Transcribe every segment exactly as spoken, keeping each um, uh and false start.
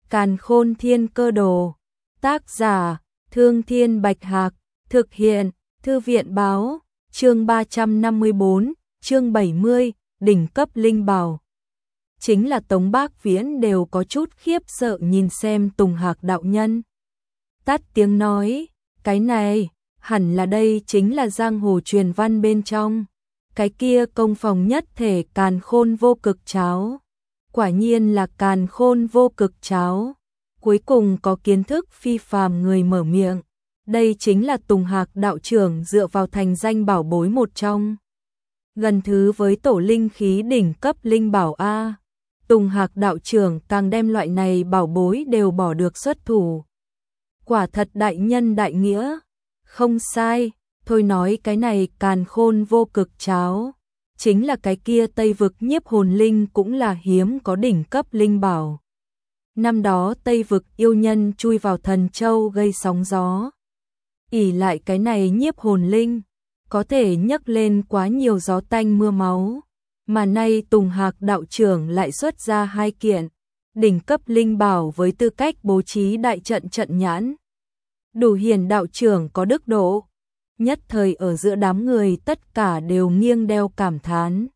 Càn Khôn Thiên Cơ Đồ. Tác giả: Thương Thiên Bạch Hạc. Thực hiện: Thư viện báo. Chương ba trăm năm mươi tư, chương bảy mươi, đỉnh cấp linh bảo. Chính là Tống Bác Viễn đều có chút khiếp sợ nhìn xem Tùng Hạc đạo nhân. Tắt tiếng nói, cái này, hẳn là đây chính là giang hồ truyền văn bên trong. Cái kia công phòng nhất thể càn khôn vô cực cháo. Quả nhiên là càn khôn vô cực cháo. Cuối cùng có kiến thức phi phàm người mở miệng. Đây chính là Tùng Hạc đạo trưởng dựa vào thành danh bảo bối một trong. Gần thứ với tổ linh khí đỉnh cấp linh bảo A. Tùng Hạc đạo trưởng càng đem loại này bảo bối đều bỏ được xuất thủ. Quả thật đại nhân đại nghĩa. Không sai, thôi nói cái này càn khôn vô cực cháo. Chính là cái kia Tây vực nhiếp hồn linh cũng là hiếm có đỉnh cấp linh bảo. Năm đó Tây vực yêu nhân chui vào Thần Châu gây sóng gió. Ỷ lại cái này nhiếp hồn linh, có thể nhấc lên quá nhiều gió tanh mưa máu. Mà nay Tùng Hạc đạo trưởng lại xuất ra hai kiện đỉnh cấp linh bảo với tư cách bố trí đại trận trận nhãn. Đủ hiển đạo trưởng có đức độ. Nhất thời ở giữa đám người tất cả đều nghiêng đeo cảm thán.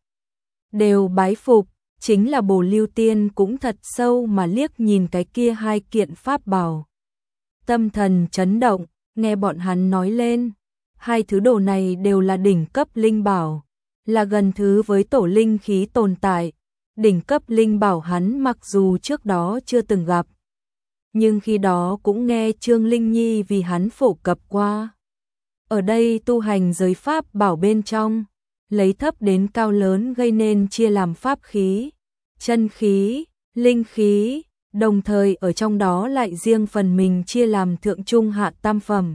Đều bái phục, chính là Bồ Lưu Tiên cũng thật sâu mà liếc nhìn cái kia hai kiện pháp bảo. Tâm thần chấn động, nghe bọn hắn nói lên. Hai thứ đồ này đều là đỉnh cấp linh bảo. Là gần thứ với tổ linh khí tồn tại. Đỉnh cấp linh bảo hắn mặc dù trước đó chưa từng gặp. Nhưng khi đó cũng nghe Trương Linh Nhi vì hắn phổ cập qua. Ở đây tu hành giới pháp bảo bên trong, lấy thấp đến cao lớn gây nên chia làm pháp khí, chân khí, linh khí, đồng thời ở trong đó lại riêng phần mình chia làm thượng trung hạ tam phẩm.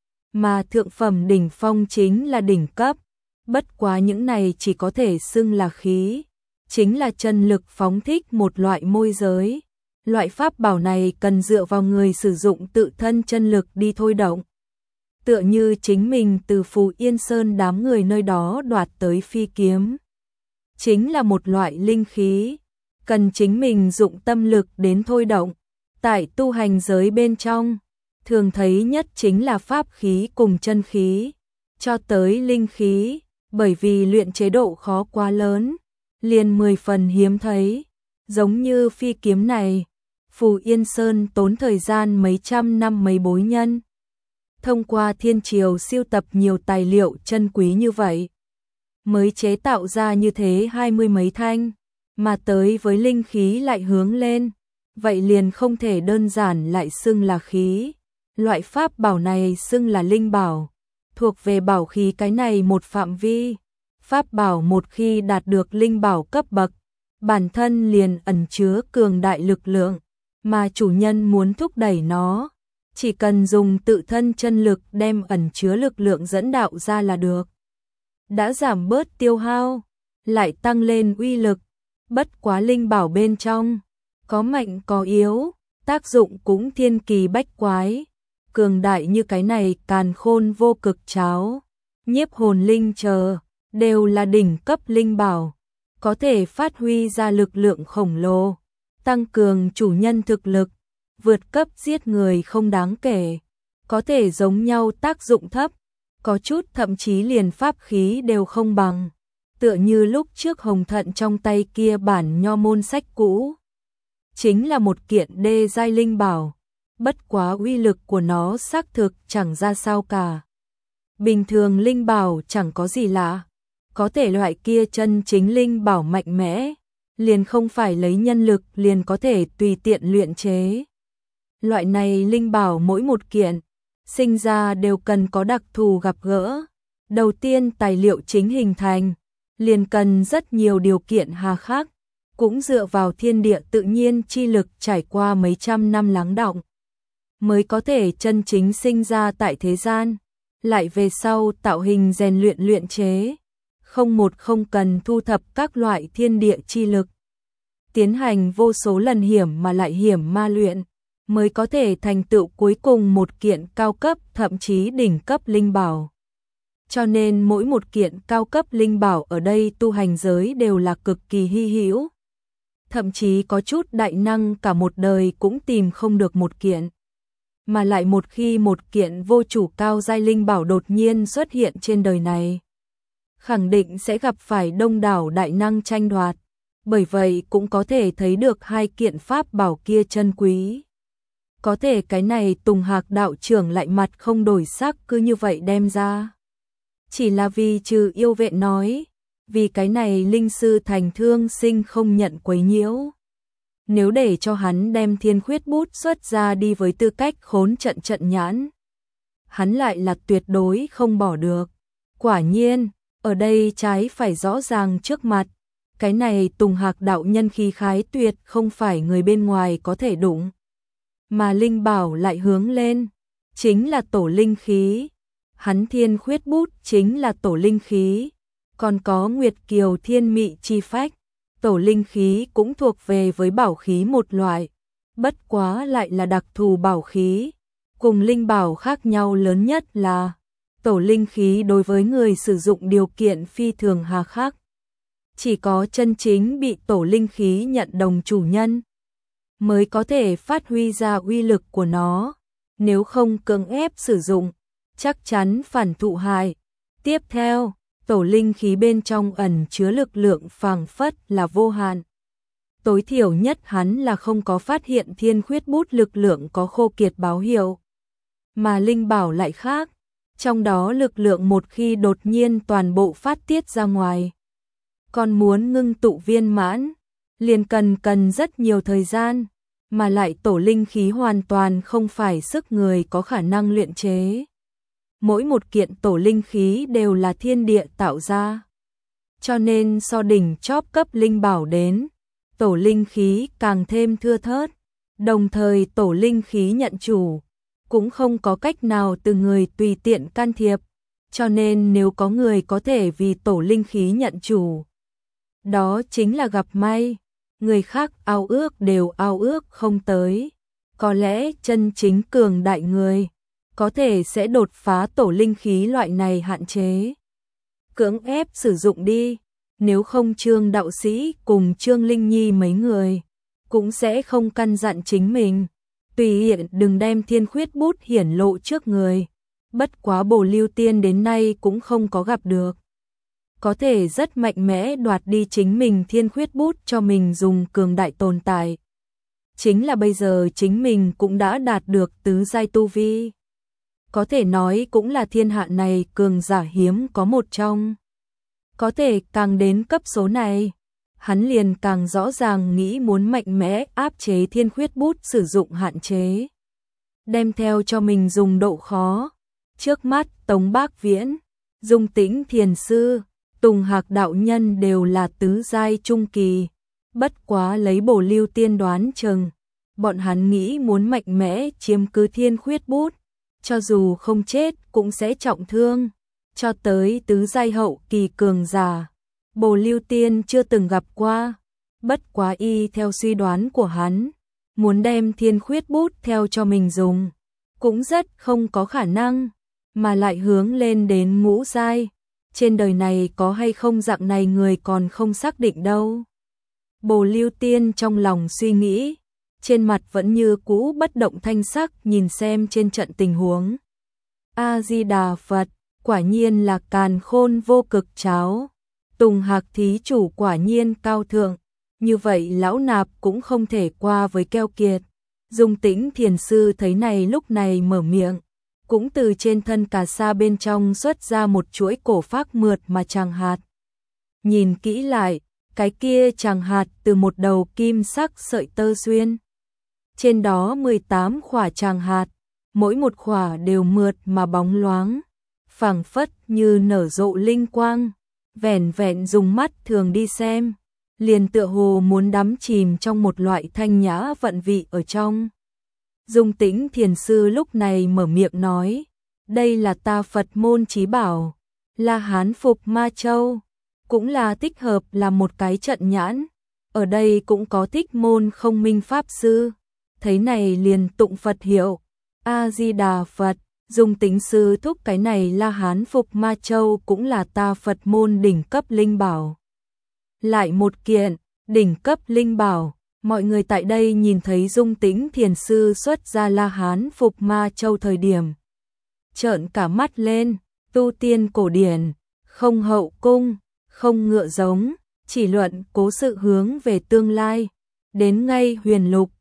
Mà thượng phẩm đỉnh phong chính là đỉnh cấp, bất quá những này chỉ có thể xưng là khí, chính là chân lực phóng thích một loại môi giới. Loại pháp bảo này cần dựa vào người sử dụng tự thân chân lực đi thôi động. Tựa như chính mình từ Phù Yên Sơn đám người nơi đó đoạt tới phi kiếm. Chính là một loại linh khí, cần chính mình dụng tâm lực đến thôi động. Tại tu hành giới bên trong, thường thấy nhất chính là pháp khí cùng chân khí, cho tới linh khí, bởi vì luyện chế độ khó quá lớn, liền mười phần hiếm thấy. Giống như phi kiếm này, Phù Yên Sơn tốn thời gian mấy trăm năm mấy bối nhân. Thông qua thiên triều siêu tập nhiều tài liệu chân quý như vậy, mới chế tạo ra như thế hai mươi mấy thanh, mà tới với linh khí lại hướng lên, vậy liền không thể đơn giản lại xưng là khí. Loại pháp bảo này xưng là linh bảo, thuộc về bảo khí cái này một phạm vi. Pháp bảo một khi đạt được linh bảo cấp bậc, bản thân liền ẩn chứa cường đại lực lượng, mà chủ nhân muốn thúc đẩy nó, chỉ cần dùng tự thân chân lực đem ẩn chứa lực lượng dẫn đạo ra là được. Đã giảm bớt tiêu hao, lại tăng lên uy lực, bất quá linh bảo bên trong, có mạnh có yếu, tác dụng cũng thiên kỳ bách quái. Cường đại như cái này càn khôn vô cực cháo, nhiếp hồn linh chờ, đều là đỉnh cấp linh bảo, có thể phát huy ra lực lượng khổng lồ, tăng cường chủ nhân thực lực, vượt cấp giết người không đáng kể, có thể giống nhau tác dụng thấp, có chút thậm chí liền pháp khí đều không bằng, tựa như lúc trước Hồng Thận trong tay kia bản nho môn sách cũ. Chính là một kiện đê giai linh bảo, bất quá uy lực của nó xác thực chẳng ra sao cả. Bình thường linh bảo chẳng có gì lạ, có thể loại kia chân chính linh bảo mạnh mẽ, liền không phải lấy nhân lực liền có thể tùy tiện luyện chế. Loại này linh bảo mỗi một kiện, sinh ra đều cần có đặc thù gặp gỡ. Đầu tiên tài liệu chính hình thành, liền cần rất nhiều điều kiện hà khắc, cũng dựa vào thiên địa tự nhiên chi lực trải qua mấy trăm năm lắng đọng, mới có thể chân chính sinh ra tại thế gian, lại về sau tạo hình rèn luyện luyện chế. Không một không cần thu thập các loại thiên địa chi lực, tiến hành vô số lần hiểm mà lại hiểm ma luyện, mới có thể thành tựu cuối cùng một kiện cao cấp thậm chí đỉnh cấp linh bảo. Cho nên mỗi một kiện cao cấp linh bảo ở đây tu hành giới đều là cực kỳ hy hữu. thậm chí có chút đại năng cả một đời cũng tìm không được một kiện. Mà lại một khi một kiện vô chủ cao giai linh bảo đột nhiên xuất hiện trên đời này, khẳng định sẽ gặp phải đông đảo đại năng tranh đoạt, bởi vậy cũng có thể thấy được hai kiện pháp bảo kia chân quý. Có thể cái này Tùng Hạc đạo trưởng lại mặt không đổi sắc cứ như vậy đem ra. Chỉ là vì trừ yêu vệ nói, vì cái này linh sư thành thương sinh không nhận quấy nhiễu. Nếu để cho hắn đem thiên khuyết bút xuất ra đi với tư cách khốn trận trận nhãn, hắn lại là tuyệt đối không bỏ được. Quả nhiên, ở đây trái phải rõ ràng trước mặt, cái này Tùng Hạc đạo nhân khí khái tuyệt không phải người bên ngoài có thể đụng. Mà linh bảo lại hướng lên, chính là tổ linh khí. Hắn thiên khuyết bút chính là tổ linh khí, còn có Nguyệt Kiều thiên mị chi phách, tổ linh khí cũng thuộc về với bảo khí một loại, bất quá lại là đặc thù bảo khí, cùng linh bảo khác nhau lớn nhất là tổ linh khí đối với người sử dụng điều kiện phi thường hà khắc. Chỉ có chân chính bị tổ linh khí nhận đồng chủ nhân mới có thể phát huy ra uy lực của nó, nếu không cưỡng ép sử dụng, chắc chắn phản thụ hại. Tiếp theo, tổ linh khí bên trong ẩn chứa lực lượng phảng phất là vô hạn. Tối thiểu nhất hắn là không có phát hiện thiên khuyết bút lực lượng có khô kiệt báo hiệu. Mà linh bảo lại khác, trong đó lực lượng một khi đột nhiên toàn bộ phát tiết ra ngoài, còn muốn ngưng tụ viên mãn, liền cần cần rất nhiều thời gian, mà lại tổ linh khí hoàn toàn không phải sức người có khả năng luyện chế. Mỗi một kiện tổ linh khí đều là thiên địa tạo ra. Cho nên so đỉnh chóp cấp linh bảo đến, tổ linh khí càng thêm thưa thớt, đồng thời tổ linh khí nhận chủ, cũng không có cách nào từ người tùy tiện can thiệp, cho nên nếu có người có thể vì tổ linh khí nhận chủ, đó chính là gặp may, người khác ao ước đều ao ước không tới. Có lẽ chân chính cường đại người có thể sẽ đột phá tổ linh khí loại này hạn chế, cưỡng ép sử dụng đi, nếu không Trương đạo sĩ cùng Trương Linh Nhi mấy người cũng sẽ không căn dặn chính mình, tùy hiện đừng đem thiên khuyết bút hiển lộ trước người. Bất quá Bồ Lưu Tiên đến nay cũng không có gặp được có thể rất mạnh mẽ đoạt đi chính mình thiên khuyết bút cho mình dùng cường đại tồn tại. Chính là bây giờ chính mình cũng đã đạt được tứ giai tu vi, có thể nói cũng là thiên hạ này cường giả hiếm có một trong. Có thể càng đến cấp số này, hắn liền càng rõ ràng nghĩ muốn mạnh mẽ áp chế thiên khuyết bút sử dụng hạn chế, đem theo cho mình dùng độ khó. Trước mắt Tống Bác Viễn, Dung Tĩnh Thiền Sư, Tùng Hạc đạo nhân đều là tứ giai trung kỳ, bất quá lấy Bồ Lưu Tiên đoán chừng, bọn hắn nghĩ muốn mạnh mẽ chiếm cứ thiên khuyết bút, cho dù không chết cũng sẽ trọng thương. Cho tới tứ giai hậu kỳ cường giả, Bồ Lưu Tiên chưa từng gặp qua, bất quá y theo suy đoán của hắn, muốn đem thiên khuyết bút theo cho mình dùng, cũng rất không có khả năng, mà lại hướng lên đến ngũ giai. Trên đời này có hay không dạng này người còn không xác định đâu. Bồ Lưu Tiên trong lòng suy nghĩ, trên mặt vẫn như cũ bất động thanh sắc nhìn xem trên trận tình huống. A-di-đà Phật, quả nhiên là càn khôn vô cực cháo. Tùng Hạc thí chủ quả nhiên cao thượng, như vậy lão nạp cũng không thể qua với keo kiệt. Dung Tĩnh Thiền Sư thấy này lúc này mở miệng, cũng từ trên thân cà sa bên trong xuất ra một chuỗi cổ phác mượt mà tràng hạt. Nhìn kỹ lại, cái kia tràng hạt từ một đầu kim sắc sợi tơ xuyên. Trên đó mười tám khỏa tràng hạt, mỗi một khỏa đều mượt mà bóng loáng, phảng phất như nở rộ linh quang, vẻn vẹn dùng mắt thường đi xem, liền tựa hồ muốn đắm chìm trong một loại thanh nhã vận vị ở trong. Dung Tĩnh Thiền Sư lúc này mở miệng nói, đây là ta Phật môn chí bảo, là Hán Phục Ma Châu, cũng là tích hợp là một cái trận nhãn, ở đây cũng có Thích Môn Không Minh Pháp Sư, thấy này liền tụng Phật hiệu, A-di-đà Phật. Dung Tĩnh sư thúc cái này là Hán Phục Ma Châu cũng là ta Phật môn đỉnh cấp linh bảo. Lại một kiện, đỉnh cấp linh bảo. Mọi người tại đây nhìn thấy Dung Tĩnh Thiền Sư xuất ra La Hán Phục Ma Châu thời điểm trợn cả mắt lên, tu tiên cổ điển, không hậu cung, không ngựa giống, chỉ luận cố sự hướng về tương lai, đến ngay huyền lục,